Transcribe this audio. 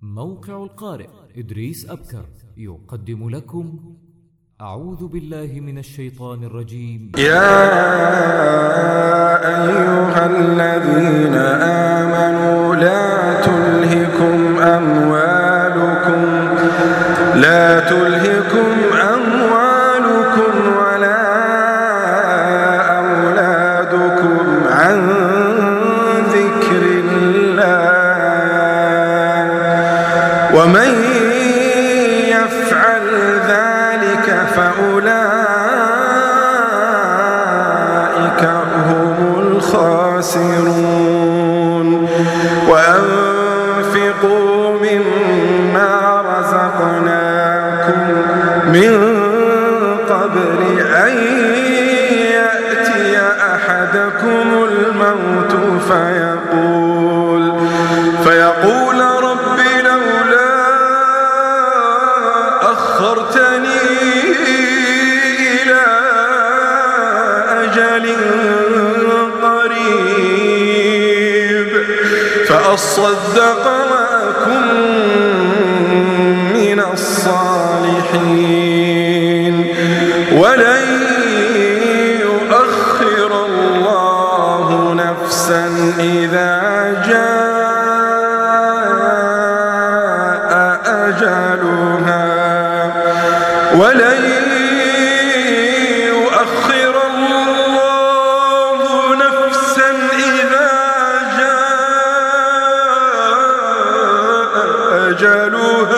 موقع القارئ إدريس أبكر يقدم لكم أعوذ بالله من الشيطان الرجيم. يا أيها الذين آمنوا لا تلهكم أموالكم ولا أولادكم عن ذكر الله ومن يفعل ذلك فأولئك هم الخاسرون. وأنفقوا مما رزقناكم من قبل أن يأتي أحدكم الموت فيقول رب لولا أخرتني إلى أجل قريب فأصدق وأكن من الصالحين ولن يؤخر الله نفسا إذا جاء أجلها ولن يؤخر الله نفسا إذا جاء أجلها